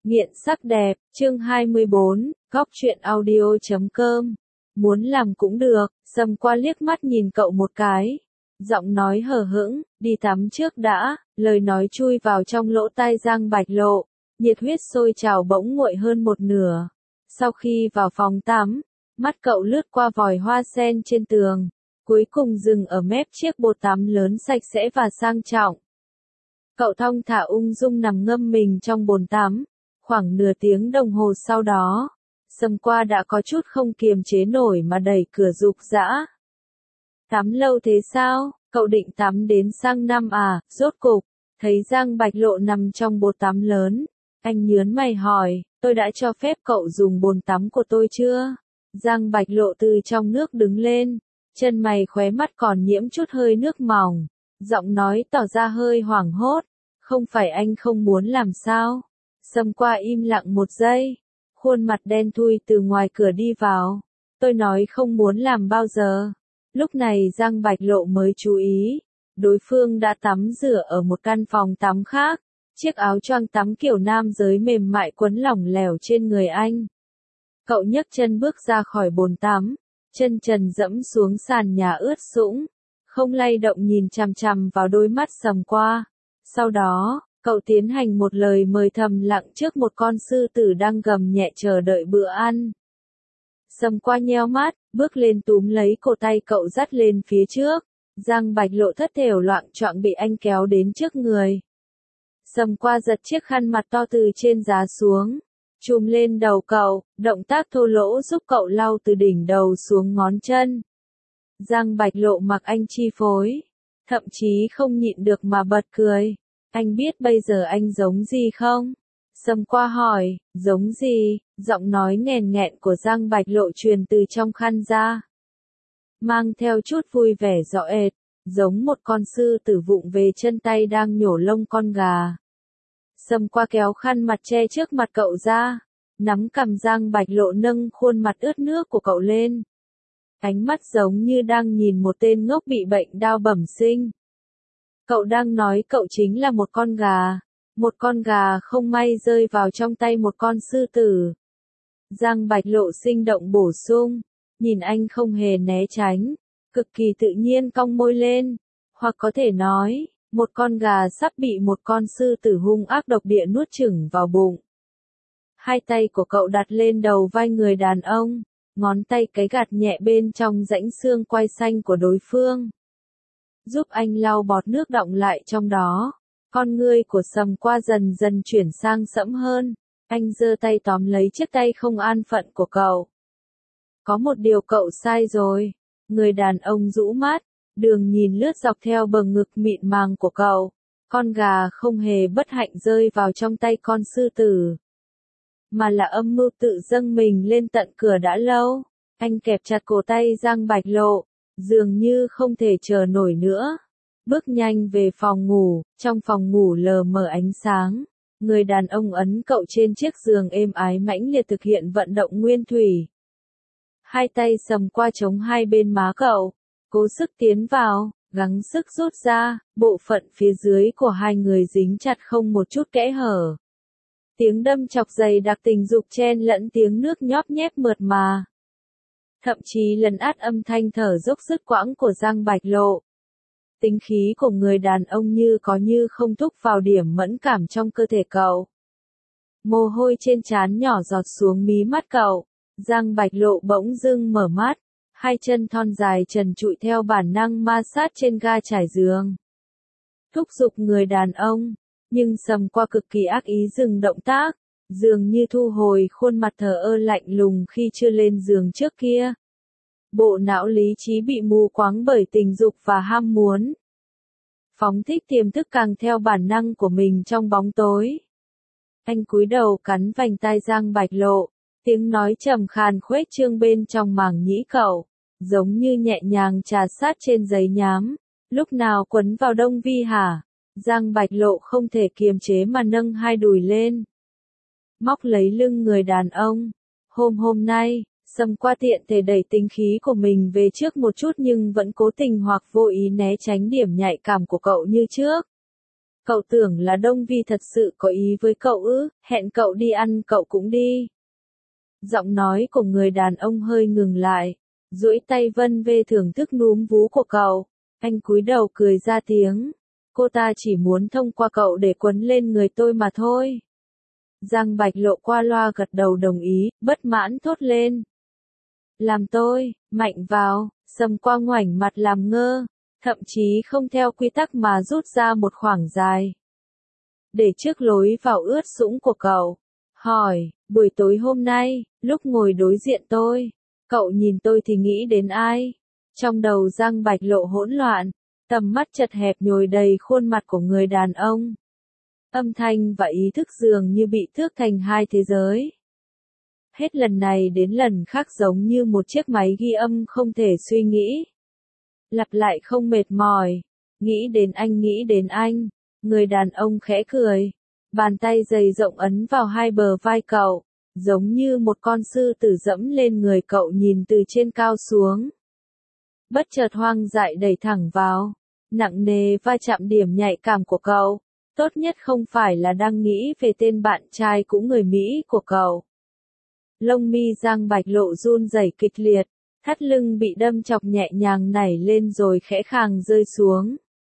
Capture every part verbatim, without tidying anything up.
Nghiện sắc đẹp, chương hai mươi bốn, góc truyện audio chấm com. Muốn làm cũng được, Sầm Qua liếc mắt nhìn cậu một cái. Giọng nói hờ hững, đi tắm trước đã, lời nói chui vào trong lỗ tai Giang Bạch Lộ. Nhiệt huyết sôi trào bỗng nguội hơn một nửa. Sau khi vào phòng tắm, mắt cậu lướt qua vòi hoa sen trên tường, cuối cùng dừng ở mép chiếc bồn tắm lớn sạch sẽ và sang trọng. Cậu thong thả ung dung nằm ngâm mình trong bồn tắm. Khoảng nửa tiếng đồng hồ sau đó, Sầm Qua đã có chút không kiềm chế nổi mà đẩy cửa rục rã. Tắm lâu thế sao, cậu định tắm đến sang năm à, rốt cục, thấy Giang Bạch Lộ nằm trong bồn tắm lớn. Anh nhớn mày hỏi, tôi đã cho phép cậu dùng bồn tắm của tôi chưa? Giang Bạch Lộ từ trong nước đứng lên, chân mày khóe mắt còn nhiễm chút hơi nước mỏng, giọng nói tỏ ra hơi hoảng hốt, không phải anh không muốn làm sao? Sầm Qua im lặng một giây, khuôn mặt đen thui từ ngoài cửa đi vào. Tôi nói không muốn làm bao giờ. Lúc này Giang Bạch Lộ mới chú ý, đối phương đã tắm rửa ở một căn phòng tắm khác, chiếc áo choàng tắm kiểu nam giới mềm mại quấn lỏng lẻo trên người anh. Cậu nhấc chân bước ra khỏi bồn tắm, chân trần dẫm xuống sàn nhà ướt sũng, không lay động nhìn chằm chằm vào đôi mắt Sầm Qua. Sau đó, cậu tiến hành một lời mời thầm lặng trước một con sư tử đang gầm nhẹ chờ đợi bữa ăn. Sầm Qua nheo mắt, bước lên túm lấy cổ tay cậu dắt lên phía trước. Giang Bạch Lộ thất thểu loạng choạng bị anh kéo đến trước người. Sầm Qua giật chiếc khăn mặt to từ trên giá xuống, chùm lên đầu cậu, động tác thô lỗ giúp cậu lau từ đỉnh đầu xuống ngón chân. Giang Bạch Lộ mặc anh chi phối, thậm chí không nhịn được mà bật cười. Anh biết bây giờ anh giống gì không? Sầm Qua hỏi, giống gì? Giọng nói nghèn nghẹn của Giang Bạch Lộ truyền từ trong khăn ra, mang theo chút vui vẻ rõ ệt, giống một con sư tử vụng về chân tay đang nhổ lông con gà. Sầm Qua kéo khăn mặt che trước mặt cậu ra, nắm cằm Giang Bạch Lộ nâng khuôn mặt ướt nước của cậu lên. Ánh mắt giống như đang nhìn một tên ngốc bị bệnh đau bẩm sinh. Cậu đang nói cậu chính là một con gà, một con gà không may rơi vào trong tay một con sư tử. Giang Bạch Lộ sinh động bổ sung, nhìn anh không hề né tránh, cực kỳ tự nhiên cong môi lên, hoặc có thể nói, một con gà sắp bị một con sư tử hung ác độc địa nuốt chửng vào bụng. Hai tay của cậu đặt lên đầu vai người đàn ông, ngón tay cái gạt nhẹ bên trong rãnh xương quai xanh của đối phương, giúp anh lau bọt nước đọng lại trong đó. Con ngươi của Sầm Qua dần dần chuyển sang sẫm hơn, anh giơ tay tóm lấy chiếc tay không an phận của cậu. Có một điều cậu sai rồi. Người đàn ông rũ mắt, đường nhìn lướt dọc theo bờ ngực mịn màng của cậu. Con gà không hề bất hạnh rơi vào trong tay con sư tử, mà là âm mưu tự dâng mình lên tận cửa đã lâu. Anh kẹp chặt cổ tay Giang Bạch Lộ, dường như không thể chờ nổi nữa. Bước nhanh về phòng ngủ, trong phòng ngủ lờ mờ ánh sáng. Người đàn ông ấn cậu trên chiếc giường êm ái mãnh liệt thực hiện vận động nguyên thủy. Hai tay Sầm Qua chống hai bên má cậu, cố sức tiến vào, gắng sức rút ra, bộ phận phía dưới của hai người dính chặt không một chút kẽ hở. Tiếng đâm chọc dày đặc tình dục chen lẫn tiếng nước nhóp nhép mượt mà, thậm chí lấn át âm thanh thở dốc dứt quãng của Giang Bạch Lộ. Tính khí của người đàn ông như có như không thúc vào điểm mẫn cảm trong cơ thể cậu. Mồ hôi trên trán nhỏ giọt xuống mí mắt cậu. Giang Bạch Lộ bỗng dưng mở mắt, hai chân thon dài trần trụi theo bản năng ma sát trên ga trải giường, thúc giục người đàn ông. Nhưng Sầm Qua cực kỳ ác ý dừng động tác, dường như thu hồi khuôn mặt thờ ơ lạnh lùng khi chưa lên giường trước kia. Bộ não lý trí bị mù quáng bởi tình dục và ham muốn, phóng thích tiềm thức càng theo bản năng của mình trong bóng tối. Anh cúi đầu cắn vành tai Giang Bạch Lộ, tiếng nói trầm khàn khuếch trương bên trong màng nhĩ cậu, giống như nhẹ nhàng trà sát trên giấy nhám. Lúc nào quấn vào Đông Vi hả? Giang Bạch Lộ không thể kiềm chế mà nâng hai đùi lên, móc lấy lưng người đàn ông. Hôm hôm nay, Sầm Qua tiện thể đẩy tính khí của mình về trước một chút nhưng vẫn cố tình hoặc vô ý né tránh điểm nhạy cảm của cậu như trước. Cậu tưởng là Đông Vi thật sự có ý với cậu ư, hẹn cậu đi ăn cậu cũng đi. Giọng nói của người đàn ông hơi ngừng lại, duỗi tay vân về thưởng thức núm vú của cậu. Anh cúi đầu cười ra tiếng. Cô ta chỉ muốn thông qua cậu để quấn lên người tôi mà thôi. Giang Bạch Lộ qua loa gật đầu đồng ý, bất mãn thốt lên. Làm tôi, mạnh vào, Sầm Qua ngoảnh mặt làm ngơ, thậm chí không theo quy tắc mà rút ra một khoảng dài. Để trước lối vào ướt sũng của cậu. Hỏi, buổi tối hôm nay, lúc ngồi đối diện tôi, cậu nhìn tôi thì nghĩ đến ai? Trong đầu Giang Bạch Lộ hỗn loạn, tầm mắt chật hẹp nhồi đầy khuôn mặt của người đàn ông. Âm thanh và ý thức dường như bị thước thành hai thế giới. Hết lần này đến lần khác giống như một chiếc máy ghi âm không thể suy nghĩ. Lặp lại không mệt mỏi. Nghĩ đến anh nghĩ đến anh. Người đàn ông khẽ cười. Bàn tay dày rộng ấn vào hai bờ vai cậu. Giống như một con sư tử dẫm lên người cậu nhìn từ trên cao xuống. Bất chợt hoang dại đẩy thẳng vào. Nặng nề va chạm điểm nhạy cảm của cậu. Tốt nhất không phải là đang nghĩ về tên bạn trai cũ người Mỹ của cậu. Lông mi Giang Bạch Lộ run rẩy kịch liệt, thắt lưng bị đâm chọc nhẹ nhàng nảy lên rồi khẽ khàng rơi xuống.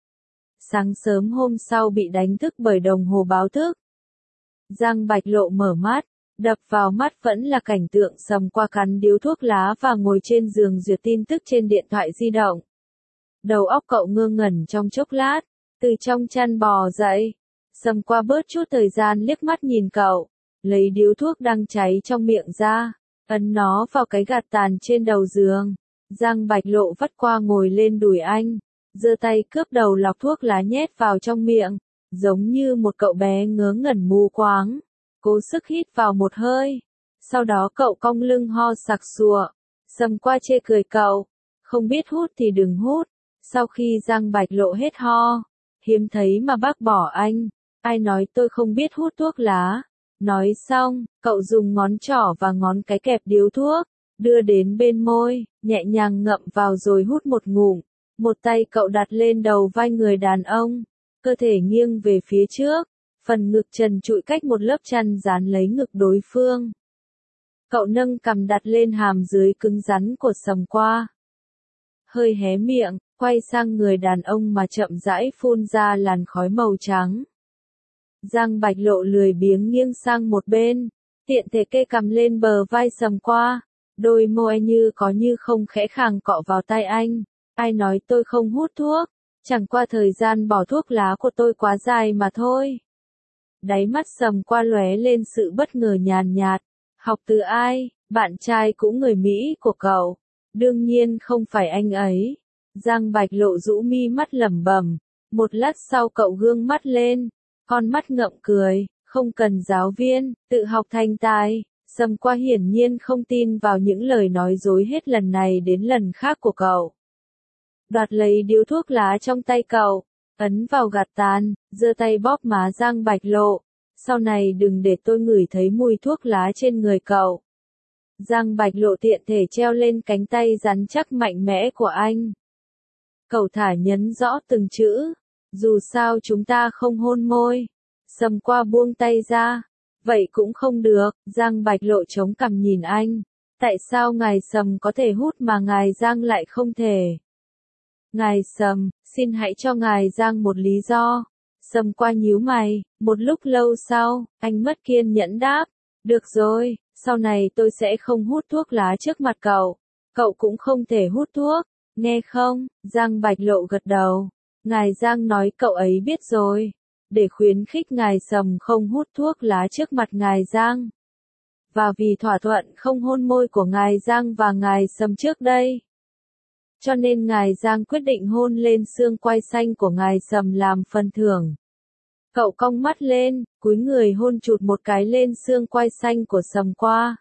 Sáng sớm hôm sau bị đánh thức bởi đồng hồ báo thức. Giang Bạch Lộ mở mắt, đập vào mắt vẫn là cảnh tượng Sầm Qua cắn điếu thuốc lá và ngồi trên giường duyệt tin tức trên điện thoại di động. Đầu óc cậu ngơ ngẩn trong chốc lát, từ trong chăn bò dậy. Sầm Qua bớt chút thời gian liếc mắt nhìn cậu, lấy điếu thuốc đang cháy trong miệng ra, ấn nó vào cái gạt tàn trên đầu giường. Giang Bạch Lộ vắt qua ngồi lên đùi anh, giơ tay cướp đầu lọc thuốc lá nhét vào trong miệng, giống như một cậu bé ngớ ngẩn mù quáng. Cố sức hít vào một hơi, sau đó cậu cong lưng ho sặc sụa. Sầm Qua chê cười cậu, không biết hút thì đừng hút. Sau khi Giang Bạch Lộ hết ho, hiếm thấy mà bác bỏ anh. Ai nói tôi không biết hút thuốc lá? Nói xong, cậu dùng ngón trỏ và ngón cái kẹp điếu thuốc, đưa đến bên môi, nhẹ nhàng ngậm vào rồi hút một ngụm. Một tay cậu đặt lên đầu vai người đàn ông, cơ thể nghiêng về phía trước, phần ngực trần trụi cách một lớp chăn dán lấy ngực đối phương. Cậu nâng cằm đặt lên hàm dưới cứng rắn của Sầm Qua. Hơi hé miệng, quay sang người đàn ông mà chậm rãi phun ra làn khói màu trắng. Giang Bạch Lộ lười biếng nghiêng sang một bên, tiện thể kê cằm lên bờ vai Sầm Qua, đôi môi như có như không khẽ khàng cọ vào tai anh. Ai nói tôi không hút thuốc, chẳng qua thời gian bỏ thuốc lá của tôi quá dài mà thôi. Đáy mắt Sầm Qua lóe lên sự bất ngờ nhàn nhạt. Học từ ai? Bạn trai cũng người Mỹ của cậu. Đương nhiên không phải anh ấy. Giang Bạch Lộ rũ mi mắt lẩm bẩm. Một lát sau cậu gương mắt lên, con mắt ngậm cười, không cần giáo viên, tự học thành tài. Sầm Qua hiển nhiên không tin vào những lời nói dối hết lần này đến lần khác của cậu. Đoạt lấy điếu thuốc lá trong tay cậu, ấn vào gạt tàn, giơ tay bóp má Giang Bạch Lộ. Sau này đừng để tôi ngửi thấy mùi thuốc lá trên người cậu. Giang Bạch Lộ tiện thể treo lên cánh tay rắn chắc mạnh mẽ của anh. Cậu thả nhấn rõ từng chữ. Dù sao chúng ta không hôn môi. Sầm Qua buông tay ra. Vậy cũng không được. Giang Bạch Lộ chống cằm nhìn anh. Tại sao ngài Sầm có thể hút mà ngài Giang lại không thể? Ngài Sầm, xin hãy cho ngài Giang một lý do. Sầm Qua nhíu mày, một lúc lâu sau, anh mất kiên nhẫn đáp. Được rồi, sau này tôi sẽ không hút thuốc lá trước mặt cậu. Cậu cũng không thể hút thuốc, nghe không? Giang Bạch Lộ gật đầu. Ngài Giang nói cậu ấy biết rồi. Để khuyến khích ngài Sầm không hút thuốc lá trước mặt ngài Giang. Và vì thỏa thuận không hôn môi của ngài Giang và ngài Sầm trước đây. Cho nên ngài Giang quyết định hôn lên xương quai xanh của ngài Sầm làm phần thưởng. Cậu cong mắt lên, cúi người hôn chụt một cái lên xương quai xanh của Sầm Qua.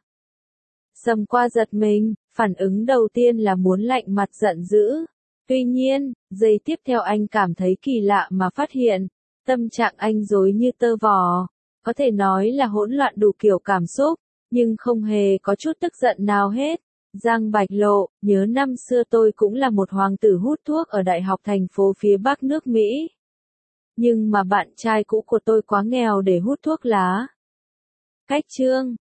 Sầm Qua giật mình, phản ứng đầu tiên là muốn lạnh mặt giận dữ. Tuy nhiên, giây tiếp theo anh cảm thấy kỳ lạ mà phát hiện, tâm trạng anh rối như tơ vò. Có thể nói là hỗn loạn đủ kiểu cảm xúc, nhưng không hề có chút tức giận nào hết. Giang Bạch Lộ, nhớ năm xưa tôi cũng là một hoàng tử hút thuốc ở đại học thành phố phía Bắc nước Mỹ. Nhưng mà bạn trai cũ của tôi quá nghèo để hút thuốc lá. Cách chương